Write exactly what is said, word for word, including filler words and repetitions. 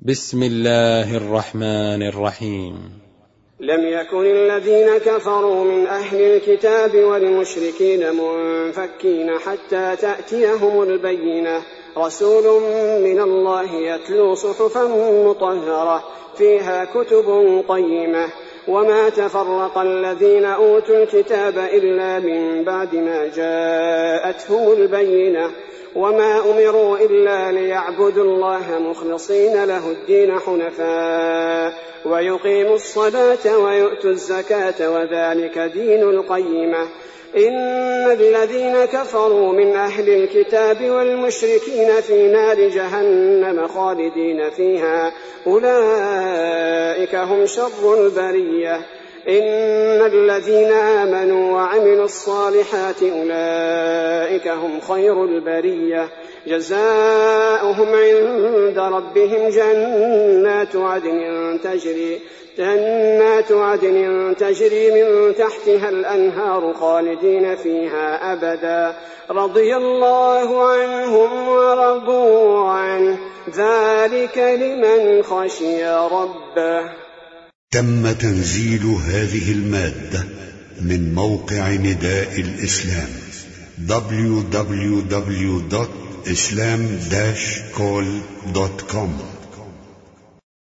بسم الله الرحمن الرحيم. لم يكن الذين كفروا من أهل الكتاب والمشركين منفكين حتى تأتيهم البينة، رسول من الله يتلو صحفا مطهرة فيها كتب قيمة. وما تفرق الذين أوتوا الكتاب إلا من بعد ما جاءتهم البينة، وما أمروا إلا ليعبدوا الله مخلصين له الدين حنفاء ويقيموا الصلاة ويؤتوا الزكاة وذلك دين القيمة. إن الذين كفروا من أهل الكتاب والمشركين في نار جهنم خالدين فيها أولئك هم شر البرية. إن الذين آمنوا وعملوا الصالحات أولئك هم خير البرية، جزاؤهم عند ربهم جنات عدن تجري جنات عدن تجري من تحتها الأنهار خالدين فيها أبدا، رضي الله عنهم ورضوا عنه، ذلك لمن خشي ربه. تم تنزيل هذه المادة من موقع نداء الإسلام دبليو دبليو دبليو دوت إسلام داش كول دوت كوم.